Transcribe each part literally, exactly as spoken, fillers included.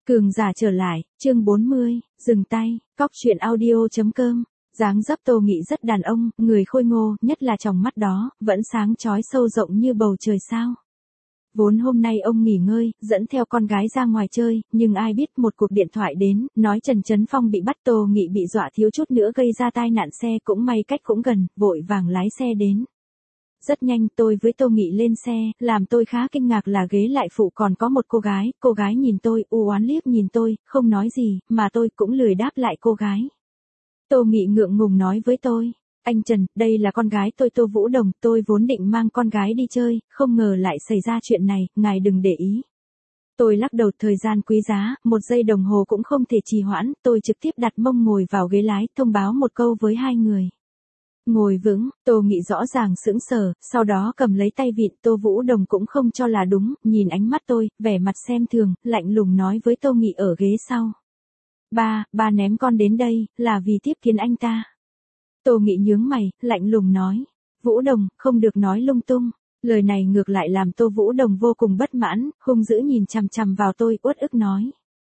Cường giả trở lại, chương bốn mươi, dừng tay, cóc truyện audio chấm com. Dáng dấp Tô Nghị rất đàn ông, người khôi ngô, nhất là tròng mắt đó, vẫn sáng chói sâu rộng như bầu trời sao. Vốn hôm nay ông nghỉ ngơi, dẫn theo con gái ra ngoài chơi, nhưng ai biết một cuộc điện thoại đến, nói Trần Chấn Phong bị bắt. Tô Nghị bị dọa thiếu chút nữa gây ra tai nạn xe, cũng may cách cũng gần, vội vàng lái xe đến. Rất nhanh tôi với Tô Nghị lên xe, làm tôi khá kinh ngạc là ghế lại phụ còn có một cô gái, cô gái nhìn tôi, u oán liếc nhìn tôi, không nói gì, mà tôi cũng lười đáp lại cô gái. Tô Nghị ngượng ngùng nói với tôi, anh Trần, đây là con gái tôi Tô Vũ Đồng, tôi vốn định mang con gái đi chơi, không ngờ lại xảy ra chuyện này, ngài đừng để ý. Tôi lắc đầu, thời gian quý giá, một giây đồng hồ cũng không thể trì hoãn, tôi trực tiếp đặt mông ngồi vào ghế lái, thông báo một câu với hai người. Ngồi vững, Tô Nghị rõ ràng sững sờ, sau đó cầm lấy tay vịn. Tô Vũ Đồng cũng không cho là đúng, nhìn ánh mắt tôi, vẻ mặt xem thường, lạnh lùng nói với Tô Nghị ở ghế sau. Ba, ba ném con đến đây, là vì tiếp kiến anh ta. Tô Nghị nhướng mày, lạnh lùng nói. Vũ Đồng, không được nói lung tung. Lời này ngược lại làm Tô Vũ Đồng vô cùng bất mãn, hung dữ nhìn chằm chằm vào tôi, uất ức nói.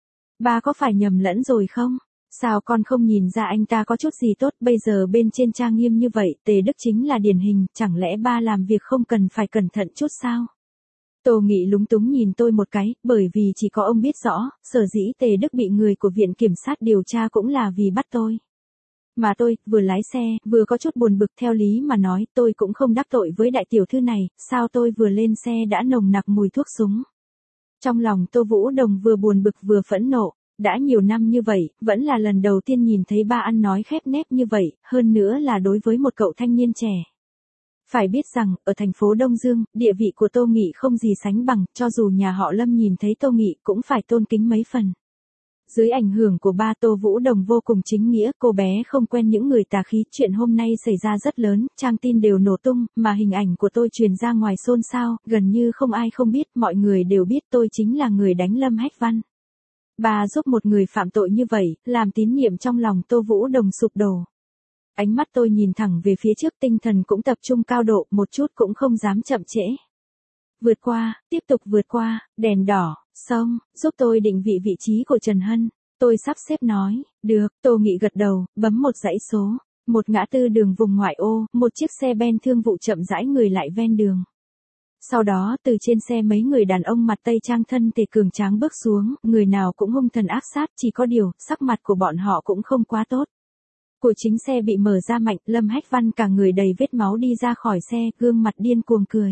Ba có phải nhầm lẫn rồi không? Sao con không nhìn ra anh ta có chút gì tốt, bây giờ bên trên trang nghiêm như vậy, Tề Đức chính là điển hình, chẳng lẽ ba làm việc không cần phải cẩn thận chút sao? Tô Nghị lúng túng nhìn tôi một cái, bởi vì chỉ có ông biết rõ, sở dĩ Tề Đức bị người của viện kiểm sát điều tra cũng là vì bắt tôi. Mà tôi, vừa lái xe, vừa có chút buồn bực, theo lý mà nói, tôi cũng không đắc tội với đại tiểu thư này, sao tôi vừa lên xe đã nồng nặc mùi thuốc súng. Trong lòng Tô Vũ Đồng vừa buồn bực vừa phẫn nộ. Đã nhiều năm như vậy, vẫn là lần đầu tiên nhìn thấy ba ăn nói khép nép như vậy, hơn nữa là đối với một cậu thanh niên trẻ. Phải biết rằng, ở thành phố Đông Dương, địa vị của Tô Nghị không gì sánh bằng, cho dù nhà họ Lâm nhìn thấy Tô Nghị cũng phải tôn kính mấy phần. Dưới ảnh hưởng của ba, Tô Vũ Đồng vô cùng chính nghĩa, cô bé không quen những người tà khí, chuyện hôm nay xảy ra rất lớn, trang tin đều nổ tung, mà hình ảnh của tôi truyền ra ngoài xôn xao, gần như không ai không biết, mọi người đều biết tôi chính là người đánh Lâm Hách Văn. Bà giúp một người phạm tội như vậy, làm tín nhiệm trong lòng Tô Vũ Đồng sụp đổ. Ánh mắt tôi nhìn thẳng về phía trước, tinh thần cũng tập trung cao độ, một chút cũng không dám chậm trễ. Vượt qua, tiếp tục vượt qua, đèn đỏ, xong, giúp tôi định vị vị trí của Trần Hân. Tôi sắp xếp nói, được, Tô Nghị gật đầu, bấm một dãy số. Một ngã tư đường vùng ngoại ô, một chiếc xe ben thương vụ chậm rãi người lại ven đường. Sau đó từ trên xe mấy người đàn ông mặt Tây trang thân thể cường tráng bước xuống, người nào cũng hung thần ác sát, chỉ có điều, sắc mặt của bọn họ cũng không quá tốt. Của chính xe bị mở ra mạnh, Lâm Hách Văn cả người đầy vết máu đi ra khỏi xe, gương mặt điên cuồng cười.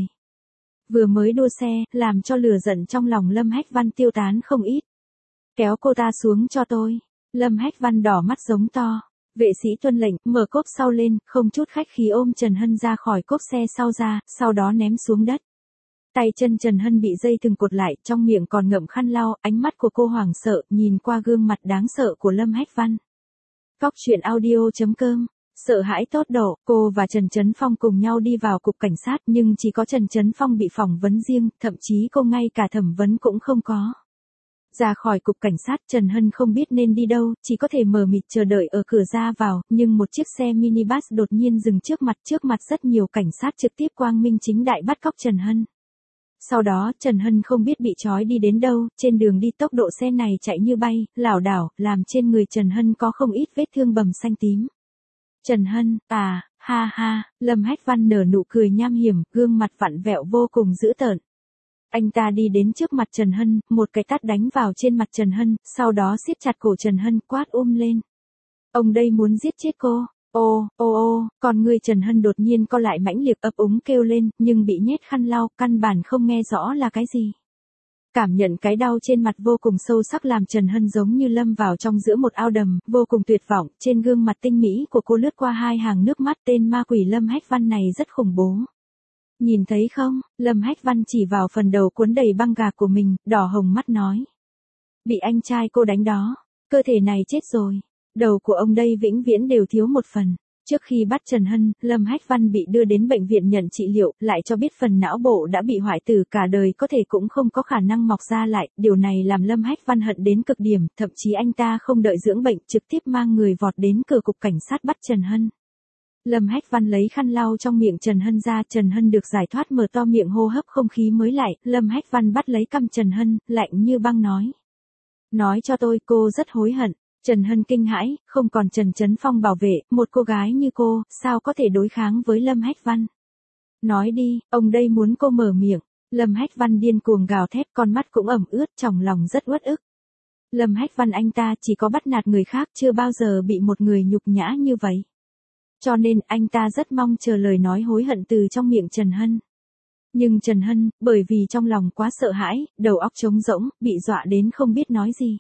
Vừa mới đua xe, làm cho lửa giận trong lòng Lâm Hách Văn tiêu tán không ít. Kéo cô ta xuống cho tôi. Lâm Hách Văn đỏ mắt giống to. Vệ sĩ tuân lệnh, mở cốp sau lên, không chút khách khí ôm Trần Hân ra khỏi cốp xe sau ra, sau đó ném xuống đất. Tay chân Trần Hân bị dây thừng cột lại, trong miệng còn ngậm khăn lau, ánh mắt của cô hoảng sợ, nhìn qua gương mặt đáng sợ của Lâm Hách Văn. Cóc truyện audio chấm com. Sợ hãi tột độ, cô và Trần Chấn Phong cùng nhau đi vào cục cảnh sát, nhưng chỉ có Trần Chấn Phong bị phỏng vấn riêng, thậm chí cô ngay cả thẩm vấn cũng không có. Ra khỏi cục cảnh sát, Trần Hân không biết nên đi đâu, chỉ có thể mờ mịt chờ đợi ở cửa ra vào, nhưng một chiếc xe minibus đột nhiên dừng trước mặt, trước mặt rất nhiều cảnh sát trực tiếp quang minh chính đại bắt cóc Trần Hân. Sau đó, Trần Hân không biết bị trói đi đến đâu, trên đường đi tốc độ xe này chạy như bay, lảo đảo, làm trên người Trần Hân có không ít vết thương bầm xanh tím. Trần Hân, à, ha ha, Lâm Hách Văn nở nụ cười nham hiểm, gương mặt vặn vẹo vô cùng dữ tợn. Anh ta đi đến trước mặt Trần Hân, một cái tát đánh vào trên mặt Trần Hân, sau đó siết chặt cổ Trần Hân, quát um lên. Ông đây muốn giết chết cô. Ô, ô ô, còn người Trần Hân đột nhiên co lại mãnh liệt ấp úng kêu lên, nhưng bị nhét khăn lau, căn bản không nghe rõ là cái gì. Cảm nhận cái đau trên mặt vô cùng sâu sắc làm Trần Hân giống như lâm vào trong giữa một ao đầm, vô cùng tuyệt vọng, trên gương mặt tinh mỹ của cô lướt qua hai hàng nước mắt, tên ma quỷ Lâm Hách Văn này rất khủng bố. Nhìn thấy không, Lâm Hách Văn chỉ vào phần đầu cuốn đầy băng gạc của mình, đỏ hồng mắt nói. Bị anh trai cô đánh đó, cơ thể này chết rồi. Đầu của ông đây vĩnh viễn đều thiếu một phần. Trước khi bắt Trần Hân, Lâm Hách Văn bị đưa đến bệnh viện nhận trị liệu, lại cho biết phần não bộ đã bị hoại tử, cả đời có thể cũng không có khả năng mọc ra lại, điều này làm Lâm Hách Văn hận đến cực điểm, thậm chí anh ta không đợi dưỡng bệnh, trực tiếp mang người vọt đến cửa cục cảnh sát bắt Trần Hân. Lâm Hách Văn lấy khăn lau trong miệng Trần Hân ra, Trần Hân được giải thoát mở to miệng hô hấp không khí mới lại, Lâm Hách Văn bắt lấy cằm Trần Hân, lạnh như băng nói. Nói cho tôi cô rất hối hận. Trần Hân kinh hãi, không còn Trần Chấn Phong bảo vệ, một cô gái như cô, sao có thể đối kháng với Lâm Hách Văn. Nói đi, ông đây muốn cô mở miệng. Lâm Hách Văn điên cuồng gào thét, con mắt cũng ẩm ướt, trong lòng rất uất ức. Lâm Hách Văn anh ta chỉ có bắt nạt người khác, chưa bao giờ bị một người nhục nhã như vậy. Cho nên anh ta rất mong chờ lời nói hối hận từ trong miệng Trần Hân. Nhưng Trần Hân, bởi vì trong lòng quá sợ hãi, đầu óc trống rỗng, bị dọa đến không biết nói gì.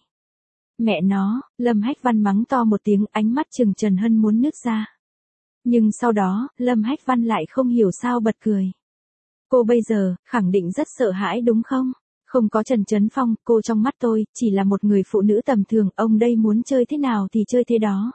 Mẹ nó, Lâm Hách Văn mắng to một tiếng, ánh mắt trừng Trần Hân muốn nứt ra. Nhưng sau đó, Lâm Hách Văn lại không hiểu sao bật cười. Cô bây giờ, khẳng định rất sợ hãi đúng không? Không có Trần Chấn Phong, cô trong mắt tôi, chỉ là một người phụ nữ tầm thường, ông đây muốn chơi thế nào thì chơi thế đó.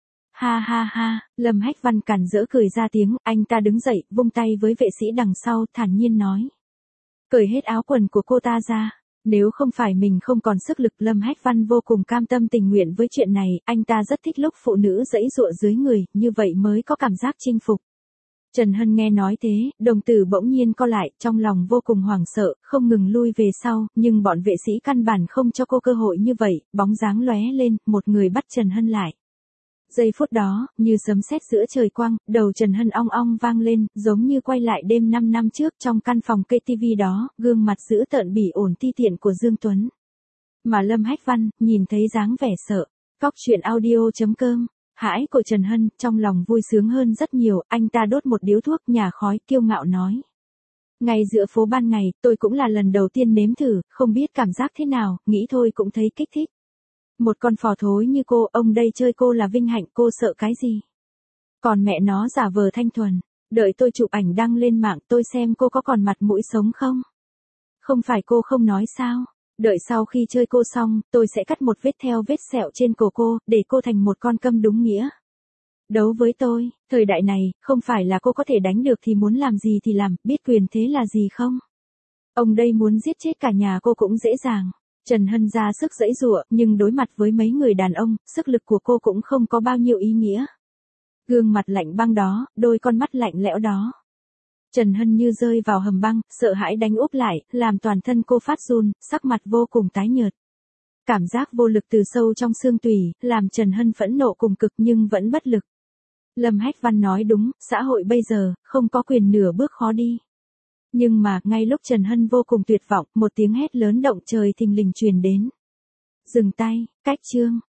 Ha ha ha, Lâm Hách Văn cản rỡ cười ra tiếng, anh ta đứng dậy, vung tay với vệ sĩ đằng sau, thản nhiên nói. Cởi hết áo quần của cô ta ra. Nếu không phải mình không còn sức lực, Lâm Hách Văn vô cùng cam tâm tình nguyện với chuyện này, anh ta rất thích lúc phụ nữ giãy giụa dưới người, như vậy mới có cảm giác chinh phục. Trần Hân nghe nói thế, đồng tử bỗng nhiên co lại, trong lòng vô cùng hoảng sợ, không ngừng lui về sau, nhưng bọn vệ sĩ căn bản không cho cô cơ hội như vậy, bóng dáng lóe lên, một người bắt Trần Hân lại. Giây phút đó, như sấm sét giữa trời quang, đầu Trần Hân ong ong vang lên, giống như quay lại đêm năm năm trước trong căn phòng cây tivi đó, gương mặt dữ tợn bỉ ổi ti tiện của Dương Tuấn. Mà Lâm Hách Văn, nhìn thấy dáng vẻ sợ, cóc truyện audio chấm com, hãi của Trần Hân, trong lòng vui sướng hơn rất nhiều, anh ta đốt một điếu thuốc nhả khói, kiêu ngạo nói. Ngay giữa phố ban ngày, tôi cũng là lần đầu tiên nếm thử, không biết cảm giác thế nào, nghĩ thôi cũng thấy kích thích. Một con phò thối như cô, ông đây chơi cô là vinh hạnh, cô sợ cái gì? Còn mẹ nó giả vờ thanh thuần, đợi tôi chụp ảnh đăng lên mạng tôi xem cô có còn mặt mũi sống không? Không phải cô không nói sao? Đợi sau khi chơi cô xong, tôi sẽ cắt một vết theo vết sẹo trên cổ cô, để cô thành một con câm đúng nghĩa. Đấu với tôi, thời đại này, không phải là cô có thể đánh được thì muốn làm gì thì làm, biết quyền thế là gì không? Ông đây muốn giết chết cả nhà cô cũng dễ dàng. Trần Hân ra sức giãy giụa, nhưng đối mặt với mấy người đàn ông, sức lực của cô cũng không có bao nhiêu ý nghĩa. Gương mặt lạnh băng đó, đôi con mắt lạnh lẽo đó. Trần Hân như rơi vào hầm băng, sợ hãi đánh úp lại, làm toàn thân cô phát run, sắc mặt vô cùng tái nhợt. Cảm giác vô lực từ sâu trong xương tủy, làm Trần Hân phẫn nộ cùng cực nhưng vẫn bất lực. Lâm Hách Văn nói đúng, xã hội bây giờ, không có quyền nửa bước khó đi. Nhưng mà, ngay lúc Trần Hân vô cùng tuyệt vọng, một tiếng hét lớn động trời thình lình truyền đến. Dừng tay, cách chương.